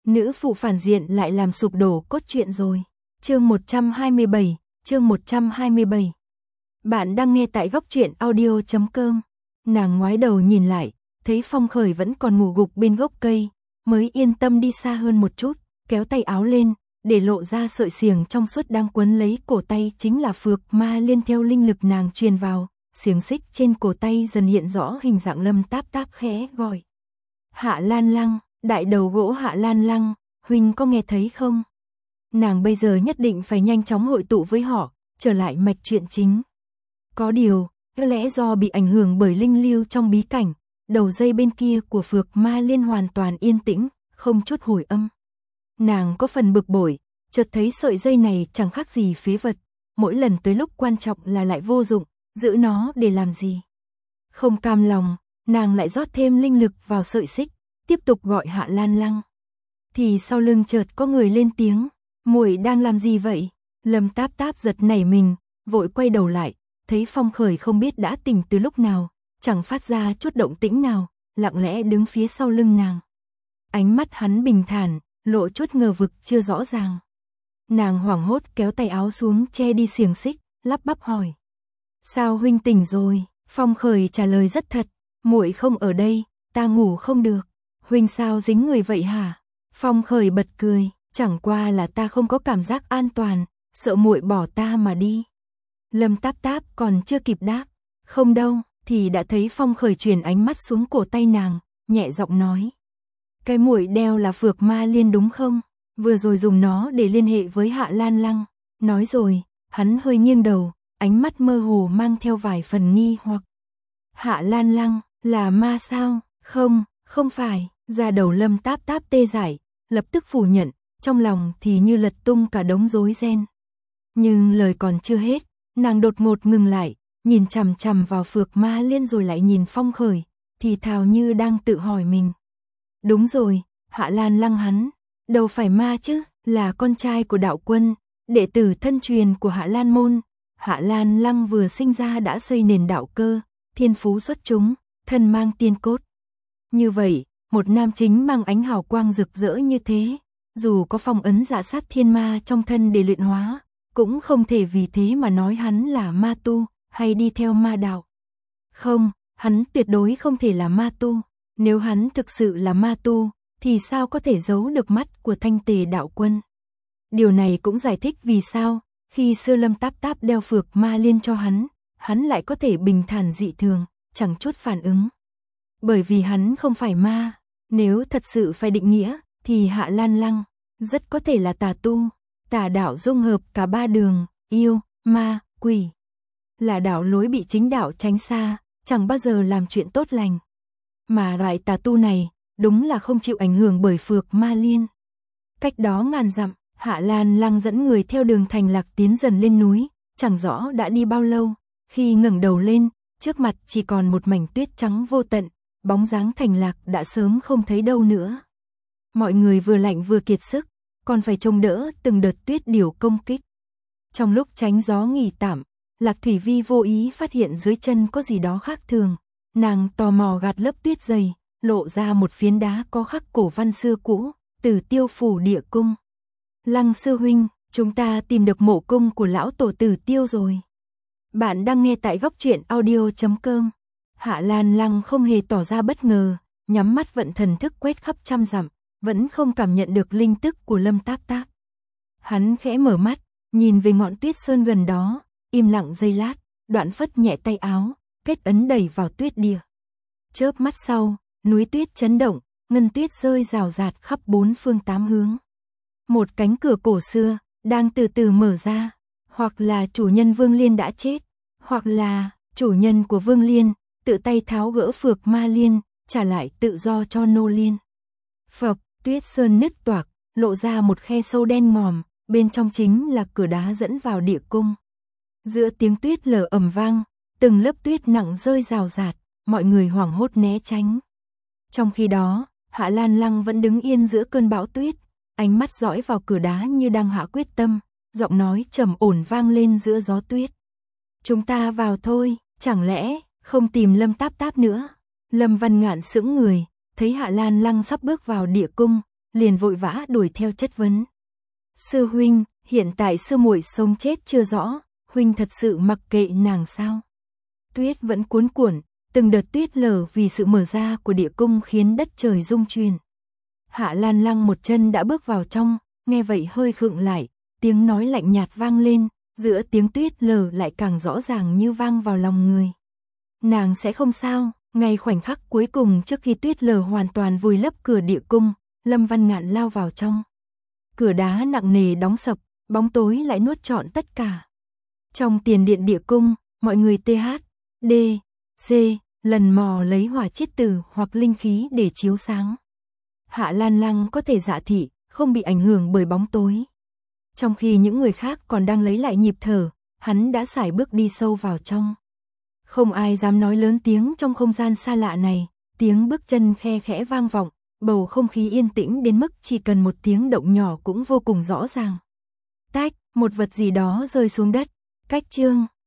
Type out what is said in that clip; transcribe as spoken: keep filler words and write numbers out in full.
nữ phụ phản diện lại làm sụp đổ cốt truyện rồi. Chương một trăm hai mươi bảy, chương một trăm hai mươi bảy. Bạn đang nghe tại góc truyện audio chấm com. Nàng ngoái đầu nhìn lại, thấy Phong Khởi vẫn còn ngủ gục bên gốc cây, mới yên tâm đi xa hơn một chút, kéo tay áo lên, để lộ ra sợi xiềng trong suốt đang quấn lấy cổ tay chính là phược ma liên theo linh lực nàng truyền vào, xiềng xích trên cổ tay dần hiện rõ hình dạng Lâm Táp Táp khẽ gọi. Hạ Lan Lăng, đại đầu gỗ Hạ Lan Lăng, huynh có nghe thấy không? Nàng bây giờ nhất định phải nhanh chóng hội tụ với họ, trở lại mạch chuyện chính. Có điều, có lẽ do bị ảnh hưởng bởi linh lưu trong bí cảnh, đầu dây bên kia của phược ma liên hoàn toàn yên tĩnh, không chút hồi âm. Nàng có phần bực bội, chợt thấy sợi dây này chẳng khác gì phế vật, mỗi lần tới lúc quan trọng là lại vô dụng, giữ nó để làm gì? Không cam lòng, nàng lại rót thêm linh lực vào sợi xích, tiếp tục gọi Hạ Lan Lăng. Thì sau lưng chợt có người lên tiếng, muội đang làm gì vậy? Lâm Táp Táp giật nảy mình, vội quay đầu lại, thấy Phong Khởi không biết đã tỉnh từ lúc nào, chẳng phát ra chút động tĩnh nào, lặng lẽ đứng phía sau lưng nàng. Ánh mắt hắn bình thản, lộ chút ngờ vực chưa rõ ràng. Nàng hoảng hốt kéo tay áo xuống che đi xiềng xích, lắp bắp hỏi. Sao huynh tỉnh rồi? Phong Khởi trả lời rất thật, muội không ở đây, ta ngủ không được. Huynh sao dính người vậy hả? Phong Khởi bật cười, chẳng qua là ta không có cảm giác an toàn, sợ muội bỏ ta mà đi. Lâm Táp Táp còn chưa kịp đáp, không đâu, thì đã thấy Phong Khởi chuyển ánh mắt xuống cổ tay nàng, nhẹ giọng nói. Cái muội đeo là phược ma liên đúng không? Vừa rồi dùng nó để liên hệ với Hạ Lan Lăng. Nói rồi, hắn hơi nghiêng đầu, ánh mắt mơ hồ mang theo vài phần nghi hoặc. Hạ Lan Lăng, là ma sao? Không, không phải. Da đầu Lâm Táp Táp tê dại, lập tức phủ nhận, trong lòng thì như lật tung cả đống rối ren. Nhưng lời còn chưa hết, nàng đột ngột ngừng lại, nhìn chằm chằm vào phược ma liên rồi lại nhìn Phong Khởi, thì thào như đang tự hỏi mình. Đúng rồi, Hạ Lan Lăng hắn, đâu phải ma chứ, là con trai của đạo quân, đệ tử thân truyền của Hạ Lan môn. Hạ Lan Lăng vừa sinh ra đã xây nền đạo cơ, thiên phú xuất chúng, thân mang tiên cốt. Như vậy, một nam chính mang ánh hào quang rực rỡ như thế, dù có phong ấn dạ sát thiên ma trong thân để luyện hóa, cũng không thể vì thế mà nói hắn là ma tu, hay đi theo ma đạo. Không, hắn tuyệt đối không thể là ma tu. Nếu hắn thực sự là ma tu, thì sao có thể giấu được mắt của Thanh Tề đạo quân? Điều này cũng giải thích vì sao, khi xưa Lâm Táp Táp đeo phược ma liên cho hắn, hắn lại có thể bình thản dị thường, chẳng chút phản ứng. Bởi vì hắn không phải ma, nếu thật sự phải định nghĩa, thì Hạ Lan Lăng rất có thể là tà tu, tà đạo dung hợp cả ba đường, yêu, ma, quỷ. Là đạo lối bị chính đạo tránh xa, chẳng bao giờ làm chuyện tốt lành. Mà loại tà tu này, đúng là không chịu ảnh hưởng bởi phược ma liên. Cách đó ngàn dặm, Hạ Lan Lăng dẫn người theo đường Thành Lạc tiến dần lên núi, chẳng rõ đã đi bao lâu, khi ngẩng đầu lên, trước mặt chỉ còn một mảnh tuyết trắng vô tận, bóng dáng Thành Lạc đã sớm không thấy đâu nữa. Mọi người vừa lạnh vừa kiệt sức, còn phải trông đỡ từng đợt tuyết điểu công kích. Trong lúc tránh gió nghỉ tạm, Lạc Thủy Vi vô ý phát hiện dưới chân có gì đó khác thường. Nàng tò mò gạt lớp tuyết dày, lộ ra một phiến đá có khắc cổ văn xưa cũ, Tử Tiêu phủ địa cung. Lăng sư huynh, chúng ta tìm được mộ cung của lão tổ Tử Tiêu rồi. Bạn đang nghe tại góc truyện audio chấm com. Hạ Lan Lăng không hề tỏ ra bất ngờ, nhắm mắt vận thần thức quét khắp trăm dặm, vẫn không cảm nhận được linh tức của Lâm Táp Táp. Hắn khẽ mở mắt, nhìn về ngọn tuyết sơn gần đó, im lặng giây lát, đoạn phất nhẹ tay áo, kết ấn đẩy vào tuyết địa. Chớp mắt sau, núi tuyết chấn động, ngân tuyết rơi rào rạt khắp bốn phương tám hướng. Một cánh cửa cổ xưa đang từ từ mở ra, hoặc là chủ nhân Vương Liên đã chết, hoặc là chủ nhân của Vương Liên tự tay tháo gỡ phược ma liên, trả lại tự do cho nô liên. Phập, tuyết sơn nứt toạc, lộ ra một khe sâu đen ngòm, bên trong chính là cửa đá dẫn vào địa cung. Giữa tiếng tuyết lở ầm vang, từng lớp tuyết nặng rơi rào rạt, mọi người hoảng hốt né tránh. Trong khi đó, Hạ Lan Lăng vẫn đứng yên giữa cơn bão tuyết, ánh mắt dõi vào cửa đá như đang hạ quyết tâm, giọng nói trầm ổn vang lên giữa gió tuyết. Chúng ta vào thôi, chẳng lẽ không tìm Lâm Táp Táp nữa? Lâm Văn Ngạn sững người, thấy Hạ Lan Lăng sắp bước vào địa cung, liền vội vã đuổi theo chất vấn. Sư huynh, hiện tại sư muội sống chết chưa rõ, huynh thật sự mặc kệ nàng sao? Tuyết vẫn cuốn cuộn, từng đợt tuyết lở vì sự mở ra của địa cung khiến đất trời rung chuyển. Hạ Lan Lăng một chân đã bước vào trong, nghe vậy hơi khựng lại, tiếng nói lạnh nhạt vang lên, giữa tiếng tuyết lở lại càng rõ ràng như vang vào lòng người. Nàng sẽ không sao. Ngay khoảnh khắc cuối cùng trước khi tuyết lở hoàn toàn vùi lấp cửa địa cung, Lâm Văn Ngạn lao vào trong. Cửa đá nặng nề đóng sập, bóng tối lại nuốt trọn tất cả. Trong tiền điện địa cung, mọi người tê hát, đê, xê, lần mò lấy hỏa chiết tử hoặc linh khí để chiếu sáng. Hạ Lan Lăng có thể dạ thị, không bị ảnh hưởng bởi bóng tối. Trong khi những người khác còn đang lấy lại nhịp thở, hắn đã sải bước đi sâu vào trong. Không ai dám nói lớn tiếng trong không gian xa lạ này, tiếng bước chân khe khẽ vang vọng, bầu không khí yên tĩnh đến mức chỉ cần một tiếng động nhỏ cũng vô cùng rõ ràng. Tách, một vật gì đó rơi xuống đất, cách chương.